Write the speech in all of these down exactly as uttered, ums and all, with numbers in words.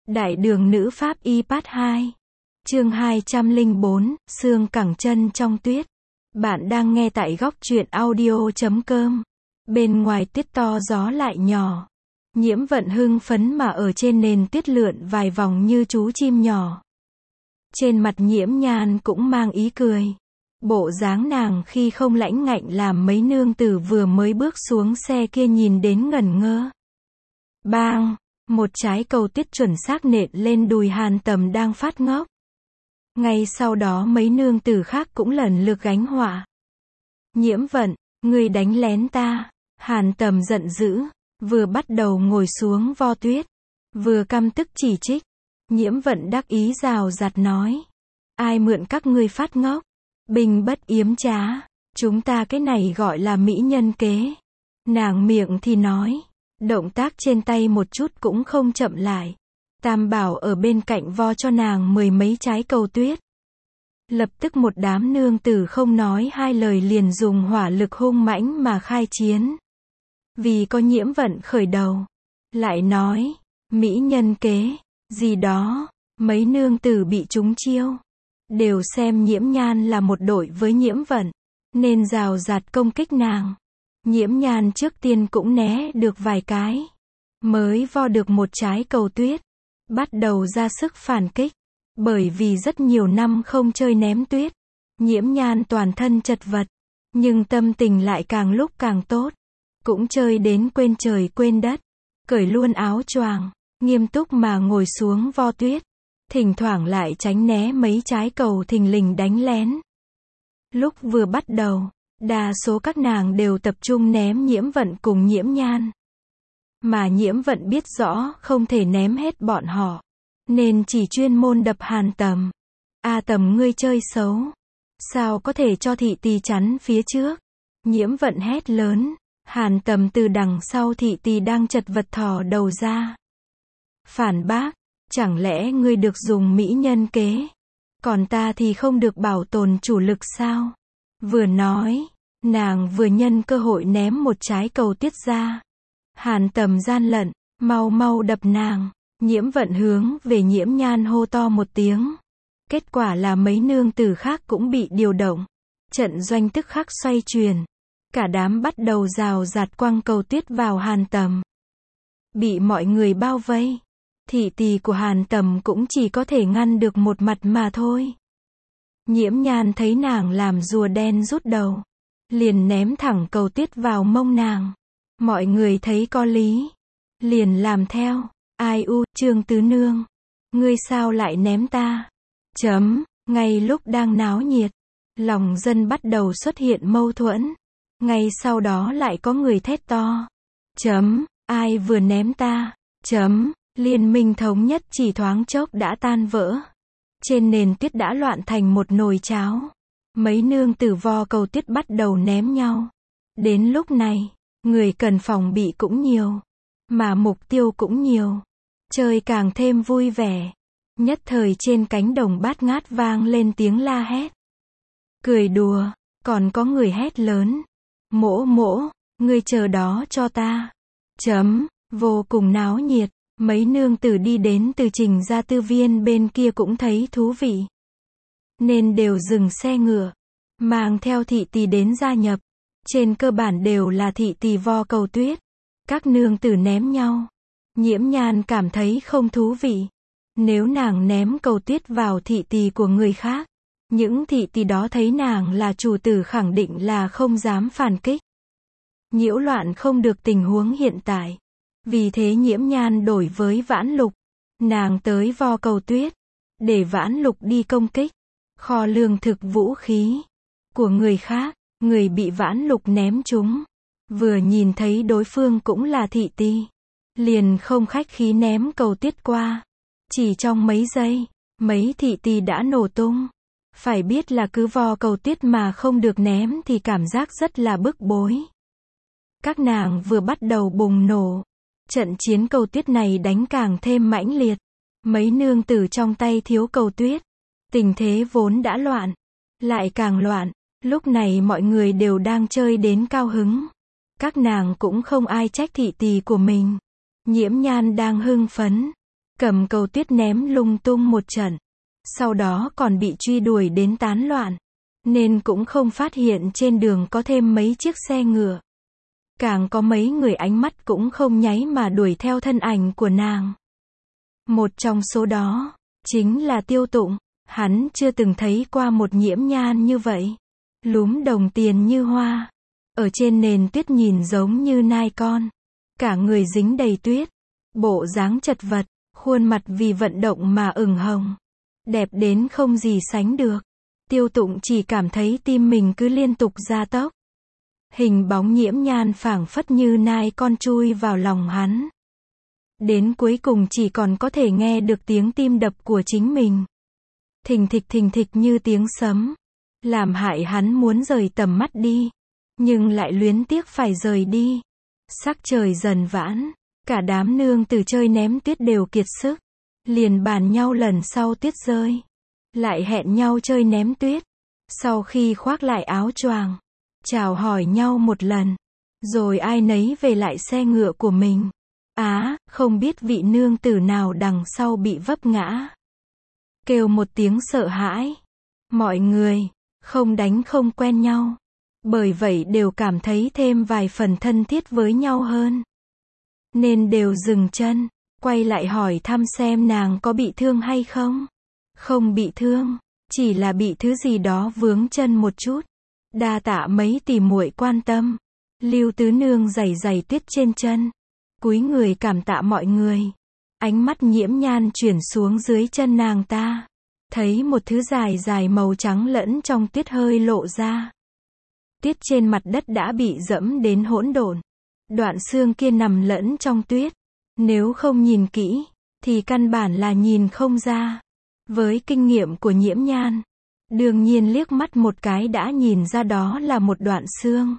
Đại đường nữ pháp y part hai. Chương hai trăm lẻ bốn, xương cẳng chân trong tuyết. Bạn đang nghe tại góc truyện audio chấm com. Bên ngoài tuyết to gió lại nhỏ. Nhiễm Vận hưng phấn mà ở trên nền tuyết lượn vài vòng như chú chim nhỏ. Trên mặt Nhiễm Nhan cũng mang ý cười. Bộ dáng nàng khi không lãnh ngạnh làm mấy nương tử vừa mới bước xuống xe kia nhìn đến ngẩn ngơ. Bang! Một trái cầu tuyết chuẩn xác nện lên đùi Hàn Tầm đang phát ngốc. Ngay sau đó mấy nương tử khác cũng lần lượt gánh họa. Nhiễm Vận, ngươi đánh lén ta. Hàn Tầm giận dữ, vừa bắt đầu ngồi xuống vo tuyết, vừa căm tức chỉ trích. Nhiễm Vận đắc ý rào rạt nói. Ai mượn các ngươi phát ngốc? Bình bất yếm trá. Chúng ta cái này gọi là mỹ nhân kế. Nàng miệng thì nói. Động tác trên tay một chút cũng không chậm lại. Tam Bảo ở bên cạnh vo cho nàng mười mấy trái cầu tuyết. Lập tức một đám nương tử không nói hai lời liền dùng hỏa lực hung mãnh mà khai chiến. Vì có Nhiễm Vận khởi đầu. Lại nói, mỹ nhân kế, gì đó, mấy nương tử bị trúng chiêu. Đều xem Nhiễm Nhan là một đội với Nhiễm Vận, nên rào rạt công kích nàng. Nhiễm Nhan trước tiên cũng né được vài cái. Mới vo được một trái cầu tuyết. Bắt đầu ra sức phản kích. Bởi vì rất nhiều năm không chơi ném tuyết. Nhiễm Nhan toàn thân chật vật. Nhưng tâm tình lại càng lúc càng tốt. Cũng chơi đến quên trời quên đất. Cởi luôn áo choàng. Nghiêm túc mà ngồi xuống vo tuyết. Thỉnh thoảng lại tránh né mấy trái cầu thình lình đánh lén. Lúc vừa bắt đầu. Đa số các nàng đều tập trung ném Nhiễm Vận cùng Nhiễm Nhan. Mà Nhiễm Vận biết rõ không thể ném hết bọn họ. Nên chỉ chuyên môn đập Hàn Tầm. A Tầm ngươi chơi xấu. Sao có thể cho thị tỳ chắn phía trước? Nhiễm Vận hét lớn. Hàn Tầm từ đằng sau thị tỳ đang chật vật thò đầu ra. Phản bác. Chẳng lẽ ngươi được dùng mỹ nhân kế? Còn ta thì không được bảo tồn chủ lực sao? Vừa nói, nàng vừa nhân cơ hội ném một trái cầu tuyết ra. Hàn Tầm gian lận, mau mau đập nàng. Nhiễm Vận hướng về Nhiễm Nhan hô to một tiếng. Kết quả là mấy nương tử khác cũng bị điều động. Trận doanh tức khắc xoay chuyển. Cả đám bắt đầu rào rạt quăng cầu tuyết vào Hàn Tầm. Bị mọi người bao vây. Thị tỳ của Hàn Tầm cũng chỉ có thể ngăn được một mặt mà thôi. Nhiễm Nhan thấy nàng làm rùa đen rút đầu. Liền ném thẳng cầu tuyết vào mông nàng. Mọi người thấy có lý. Liền làm theo. Ai u, Trương Tứ Nương. Ngươi sao lại ném ta? Chấm, ngay lúc đang náo nhiệt. Lòng dân bắt đầu xuất hiện mâu thuẫn. Ngay sau đó lại có người thét to. Chấm, ai vừa ném ta? Chấm, liên minh thống nhất chỉ thoáng chốc đã tan vỡ. Trên nền tuyết đã loạn thành một nồi cháo. Mấy nương tử vo cầu tuyết bắt đầu ném nhau. Đến lúc này, người cần phòng bị cũng nhiều. Mà mục tiêu cũng nhiều. Chơi càng thêm vui vẻ. Nhất thời trên cánh đồng bát ngát vang lên tiếng la hét. Cười đùa, còn có người hét lớn. Mỗ mỗ, ngươi chờ đó cho ta. Chấm, vô cùng náo nhiệt. Mấy nương tử đi đến từ Trình Gia Tư Viên bên kia cũng thấy thú vị. Nên đều dừng xe ngựa. Mang theo thị tỳ đến gia nhập. Trên cơ bản đều là thị tỳ vo cầu tuyết. Các nương tử ném nhau. Nhiễm Nhan cảm thấy không thú vị. Nếu nàng ném cầu tuyết vào thị tỳ của người khác. Những thị tỳ đó thấy nàng là chủ tử khẳng định là không dám phản kích. Nhiễu loạn không được tình huống hiện tại. Vì thế Nhiễm Nhan đổi với Vãn Lục. Nàng tới vo cầu tuyết. Để Vãn Lục đi công kích. Kho lương thực vũ khí. Của người khác. Người bị Vãn Lục ném trúng. Vừa nhìn thấy đối phương cũng là thị tỳ. Liền không khách khí ném cầu tuyết qua. Chỉ trong mấy giây. Mấy thị tỳ đã nổ tung. Phải biết là cứ vo cầu tuyết mà không được ném thì cảm giác rất là bức bối. Các nàng vừa bắt đầu bùng nổ. Trận chiến cầu tuyết này đánh càng thêm mãnh liệt. Mấy nương tử trong tay thiếu cầu tuyết. Tình thế vốn đã loạn. Lại càng loạn. Lúc này mọi người đều đang chơi đến cao hứng. Các nàng cũng không ai trách thị tỳ của mình. Nhiễm Nhan đang hưng phấn. cầm cầu tuyết ném lung tung một trận. Sau đó còn bị truy đuổi đến tán loạn. Nên cũng không phát hiện trên đường có thêm mấy chiếc xe ngựa. Càng có mấy người ánh mắt cũng không nháy mà đuổi theo thân ảnh của nàng. Một trong số đó, chính là Tiêu Tụng. Hắn chưa từng thấy qua một Nhiễm Nhan như vậy. Lúm đồng tiền như hoa. Ở trên nền tuyết nhìn giống như nai con. Cả người dính đầy tuyết. Bộ dáng chật vật, khuôn mặt vì vận động mà ửng hồng. Đẹp đến không gì sánh được. Tiêu Tụng chỉ cảm thấy tim mình cứ liên tục gia tốc. Hình bóng Nhiễm Nhan phảng phất như nai con chui vào lòng hắn. Đến cuối cùng chỉ còn có thể nghe được tiếng tim đập của chính mình. Thình thịch thình thịch như tiếng sấm. Làm hại hắn muốn rời tầm mắt đi. Nhưng lại luyến tiếc phải rời đi. Sắc trời dần vãn. Cả đám nương tử chơi ném tuyết đều kiệt sức. Liền bàn nhau lần sau tuyết rơi. Lại hẹn nhau chơi ném tuyết. Sau khi khoác lại áo choàng. Chào hỏi nhau một lần. Rồi ai nấy về lại xe ngựa của mình. Á, không biết vị nương tử nào đằng sau bị vấp ngã. Kêu một tiếng sợ hãi. Mọi người, không đánh không quen nhau. Bởi vậy đều cảm thấy thêm vài phần thân thiết với nhau hơn. Nên đều dừng chân, quay lại hỏi thăm xem nàng có bị thương hay không. Không bị thương, chỉ là bị thứ gì đó vướng chân một chút. Đa tạ mấy tỷ muội quan tâm. Lưu tứ nương giày giày tuyết trên chân. Cúi người cảm tạ mọi người. Ánh mắt Nhiễm Nhan chuyển xuống dưới chân nàng ta. Thấy một thứ dài dài màu trắng lẫn trong tuyết hơi lộ ra. Tuyết trên mặt đất đã bị dẫm đến hỗn độn. Đoạn xương kia nằm lẫn trong tuyết. Nếu không nhìn kỹ, thì căn bản là nhìn không ra. Với kinh nghiệm của Nhiễm Nhan, đương nhiên liếc mắt một cái đã nhìn ra đó là một đoạn xương.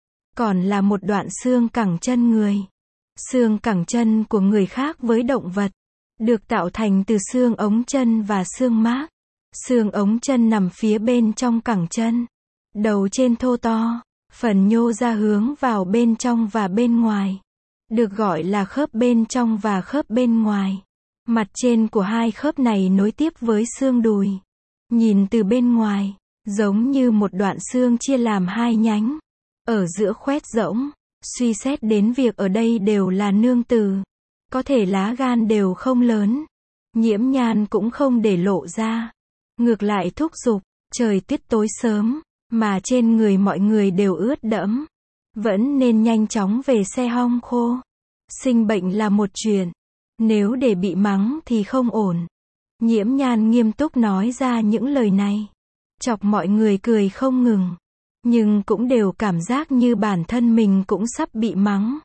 Còn là một đoạn xương cẳng chân người. Xương cẳng chân của người khác với động vật, được tạo thành từ xương ống chân và xương mác. Xương ống chân nằm phía bên trong cẳng chân. Đầu trên thô to, phần nhô ra hướng vào bên trong và bên ngoài. Được gọi là khớp bên trong và khớp bên ngoài. Mặt trên của hai khớp này nối tiếp với xương đùi. Nhìn từ bên ngoài, giống như một đoạn xương chia làm hai nhánh. Ở giữa khoét rỗng. Suy xét đến việc ở đây đều là nương tử. Có thể lá gan đều không lớn. Nhiễm Nhan cũng không để lộ ra. Ngược lại thúc giục, trời tuyết tối sớm, mà trên người mọi người đều ướt đẫm. Vẫn nên nhanh chóng về xe hong khô. Sinh bệnh là một chuyện. Nếu để bị mắng thì không ổn. Nhiễm Nhan nghiêm túc nói ra những lời này. Chọc mọi người cười không ngừng. Nhưng cũng đều cảm giác như bản thân mình cũng sắp bị mắng.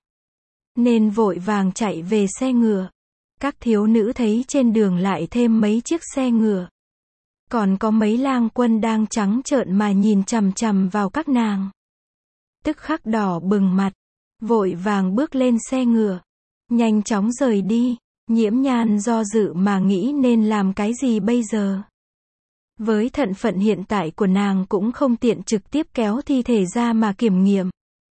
Nên vội vàng chạy về xe ngựa. Các thiếu nữ thấy trên đường lại thêm mấy chiếc xe ngựa. Còn có mấy lang quân đang trắng trợn mà nhìn chằm chằm vào các nàng. Tức khắc đỏ bừng mặt. Vội vàng bước lên xe ngựa. Nhanh chóng rời đi. Nhiễm Nhan do dự mà nghĩ nên làm cái gì bây giờ. Với thân phận hiện tại của nàng cũng không tiện trực tiếp kéo thi thể ra mà kiểm nghiệm.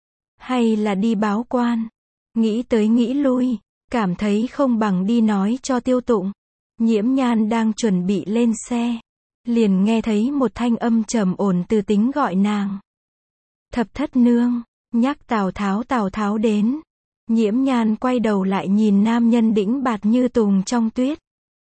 Hay là đi báo quan. Nghĩ tới nghĩ lui, cảm thấy không bằng đi nói cho Tiêu Tụng. Nhiễm Nhan đang chuẩn bị lên xe. Liền nghe thấy một thanh âm trầm ổn từ tính gọi nàng. Thập thất nương, nhắc Tào Tháo Tào Tháo đến. Nhiễm Nhan quay đầu lại nhìn nam nhân đĩnh bạt như tùng trong tuyết.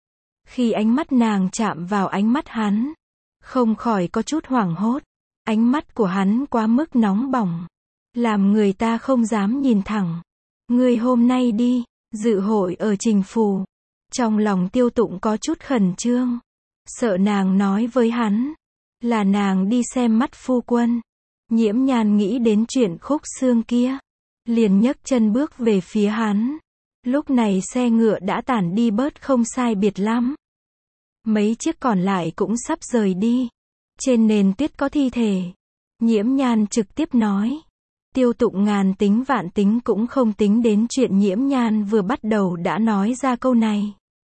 Khi ánh mắt nàng chạm vào ánh mắt hắn, không khỏi có chút hoảng hốt. Ánh mắt của hắn quá mức nóng bỏng, làm người ta không dám nhìn thẳng. Ngươi hôm nay đi, dự hội ở Trình Phủ. Trong lòng Tiêu Tụng có chút khẩn trương. Sợ nàng nói với hắn, là nàng đi xem mắt phu quân. Nhiễm Nhan nghĩ đến chuyện khúc xương kia. Liền nhấc chân bước về phía hắn. Lúc này xe ngựa đã tản đi bớt không sai biệt lắm. Mấy chiếc còn lại cũng sắp rời đi. Trên nền tuyết có thi thể. Nhiễm Nhan trực tiếp nói. Tiêu Tụng ngàn tính vạn tính cũng không tính đến chuyện Nhiễm Nhan vừa bắt đầu đã nói ra câu này.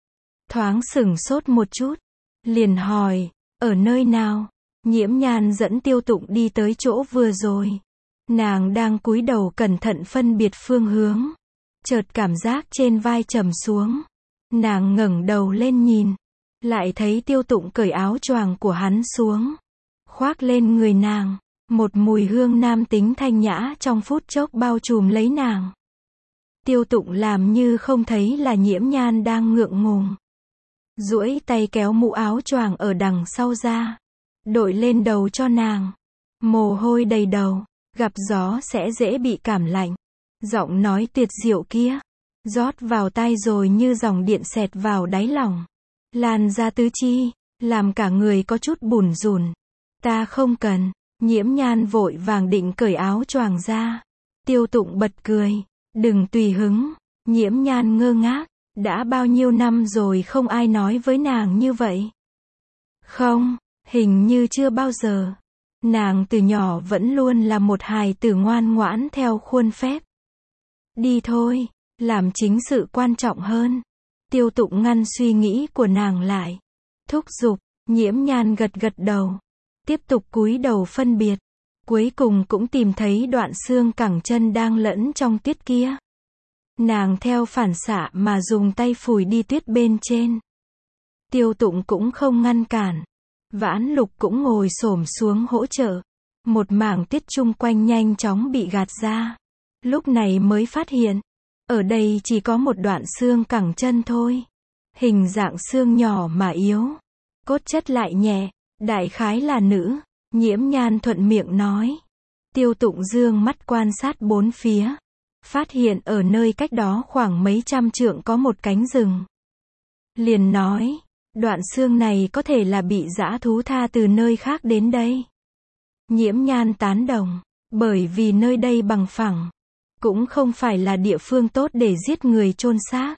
Thoáng sửng sốt một chút. Liền hỏi, ở nơi nào? Nhiễm Nhan dẫn Tiêu Tụng đi tới chỗ vừa rồi. Nàng đang cúi đầu cẩn thận phân biệt phương hướng. Chợt cảm giác trên vai trầm xuống. Nàng ngẩng đầu lên nhìn, lại thấy Tiêu Tụng cởi áo choàng của hắn xuống, khoác lên người nàng. Một mùi hương nam tính thanh nhã trong phút chốc bao trùm lấy nàng. Tiêu Tụng làm như không thấy là Nhiễm Nhan đang ngượng ngùng, duỗi tay kéo mũ áo choàng ở đằng sau ra, đội lên đầu cho nàng. Mồ hôi đầy đầu, gặp gió sẽ dễ bị cảm lạnh. Giọng nói tuyệt diệu kia rót vào tai rồi như dòng điện xẹt vào đáy lòng, lan ra tứ chi, làm cả người có chút bủn rủn. Ta không cần. Nhiễm Nhan vội vàng định cởi áo choàng ra. Tiêu Tụng bật cười. Đừng tùy hứng. Nhiễm Nhan ngơ ngác. Đã bao nhiêu năm rồi không ai nói với nàng như vậy. Không, hình như chưa bao giờ. Nàng từ nhỏ vẫn luôn là một hài tử ngoan ngoãn theo khuôn phép. Đi thôi, làm chính sự quan trọng hơn. Tiêu Tụng ngăn suy nghĩ của nàng lại, thúc giục. Nhiễm Nhan gật gật đầu, tiếp tục cúi đầu phân biệt. Cuối cùng cũng tìm thấy đoạn xương cẳng chân đang lẫn trong tuyết kia. Nàng theo phản xạ mà dùng tay phủi đi tuyết bên trên. Tiêu Tụng cũng không ngăn cản. Vãn Lục cũng ngồi xổm xuống hỗ trợ. Một mảng tuyết chung quanh nhanh chóng bị gạt ra. Lúc này mới phát hiện, ở đây chỉ có một đoạn xương cẳng chân thôi. Hình dạng xương nhỏ mà yếu, cốt chất lại nhẹ, đại khái là nữ. Nhiễm Nhan thuận miệng nói. Tiêu Tụng dương mắt quan sát bốn phía, phát hiện ở nơi cách đó khoảng mấy trăm trượng có một cánh rừng. Liền nói, đoạn xương này có thể là bị dã thú tha từ nơi khác đến đây. Nhiễm Nhan tán đồng, bởi vì nơi đây bằng phẳng, cũng không phải là địa phương tốt để giết người chôn xác.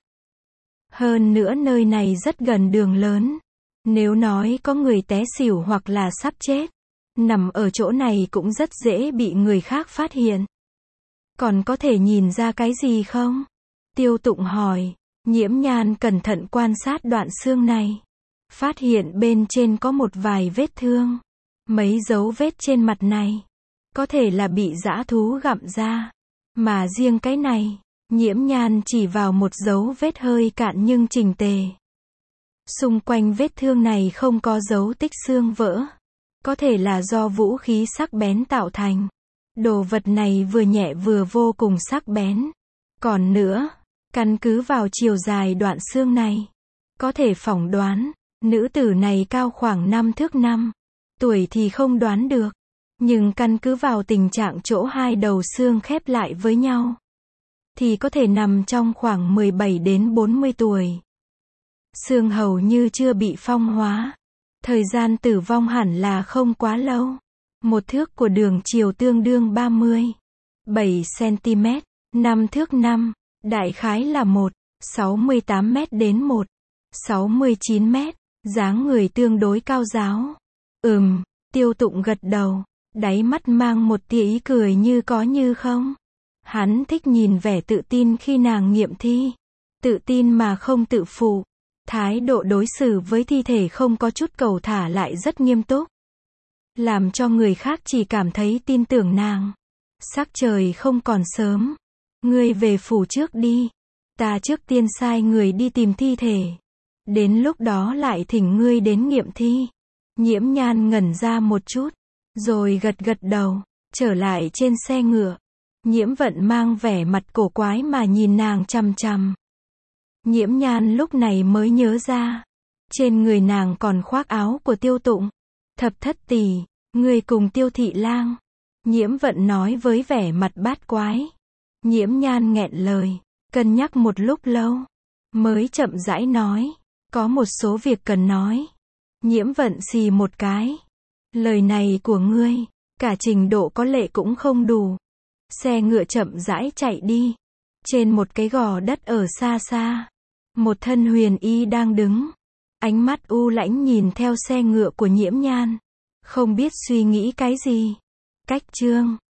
Hơn nữa nơi này rất gần đường lớn. Nếu nói có người té xỉu hoặc là sắp chết, nằm ở chỗ này cũng rất dễ bị người khác phát hiện. Còn có thể nhìn ra cái gì không? Tiêu Tụng hỏi. Nhiễm Nhan cẩn thận quan sát đoạn xương này, phát hiện bên trên có một vài vết thương. Mấy dấu vết trên mặt này có thể là bị dã thú gặm ra. Mà riêng cái này, Nhiễm Nhan chỉ vào một dấu vết hơi cạn nhưng chỉnh tề. Xung quanh vết thương này không có dấu tích xương vỡ. Có thể là do vũ khí sắc bén tạo thành. Đồ vật này vừa nhẹ vừa vô cùng sắc bén. Còn nữa, căn cứ vào chiều dài đoạn xương này, có thể phỏng đoán, nữ tử này cao khoảng năm thước năm. Tuổi thì không đoán được. Nhưng căn cứ vào tình trạng chỗ hai đầu xương khép lại với nhau, thì có thể nằm trong khoảng mười bảy đến bốn mươi tuổi. Xương hầu như chưa bị phong hóa. Thời gian tử vong hẳn là không quá lâu. Một thước của đường chiều tương đương ba mươi bảy xăng-ti-mét, năm thước năm, đại khái là một phẩy sáu mươi tám mét đến một phẩy sáu mươi chín mét, dáng người tương đối cao ráo. Ừm, Tiêu Tụng gật đầu, đáy mắt mang một tia ý cười như có như không. Hắn thích nhìn vẻ tự tin khi nàng nghiệm thi. Tự tin mà không tự phụ. Thái độ đối xử với thi thể không có chút cầu thả lại rất nghiêm túc, làm cho người khác chỉ cảm thấy tin tưởng nàng. Sắc trời không còn sớm. Ngươi về phủ trước đi. Ta trước tiên sai người đi tìm thi thể. Đến lúc đó lại thỉnh ngươi đến nghiệm thi. Nhiễm Nhan ngẩn ra một chút, rồi gật gật đầu, trở lại trên xe ngựa. Nhiễm Vận mang vẻ mặt cổ quái mà nhìn nàng chằm chằm. Nhiễm Nhan lúc này mới nhớ ra, trên người nàng còn khoác áo của Tiêu Tụng. Thập thất tỷ, ngươi cùng Tiêu thị lang. Nhiễm Vận nói với vẻ mặt bát quái. Nhiễm Nhan nghẹn lời, cân nhắc một lúc lâu, mới chậm rãi nói, có một số việc cần nói. Nhiễm Vận xì một cái. Lời này của ngươi, cả trình độ có lệ cũng không đủ. Xe ngựa chậm rãi chạy đi. Trên một cái gò đất ở xa xa, một thân huyền y đang đứng, ánh mắt u lãnh nhìn theo xe ngựa của Nhiễm Nhan, không biết suy nghĩ cái gì. Cách chương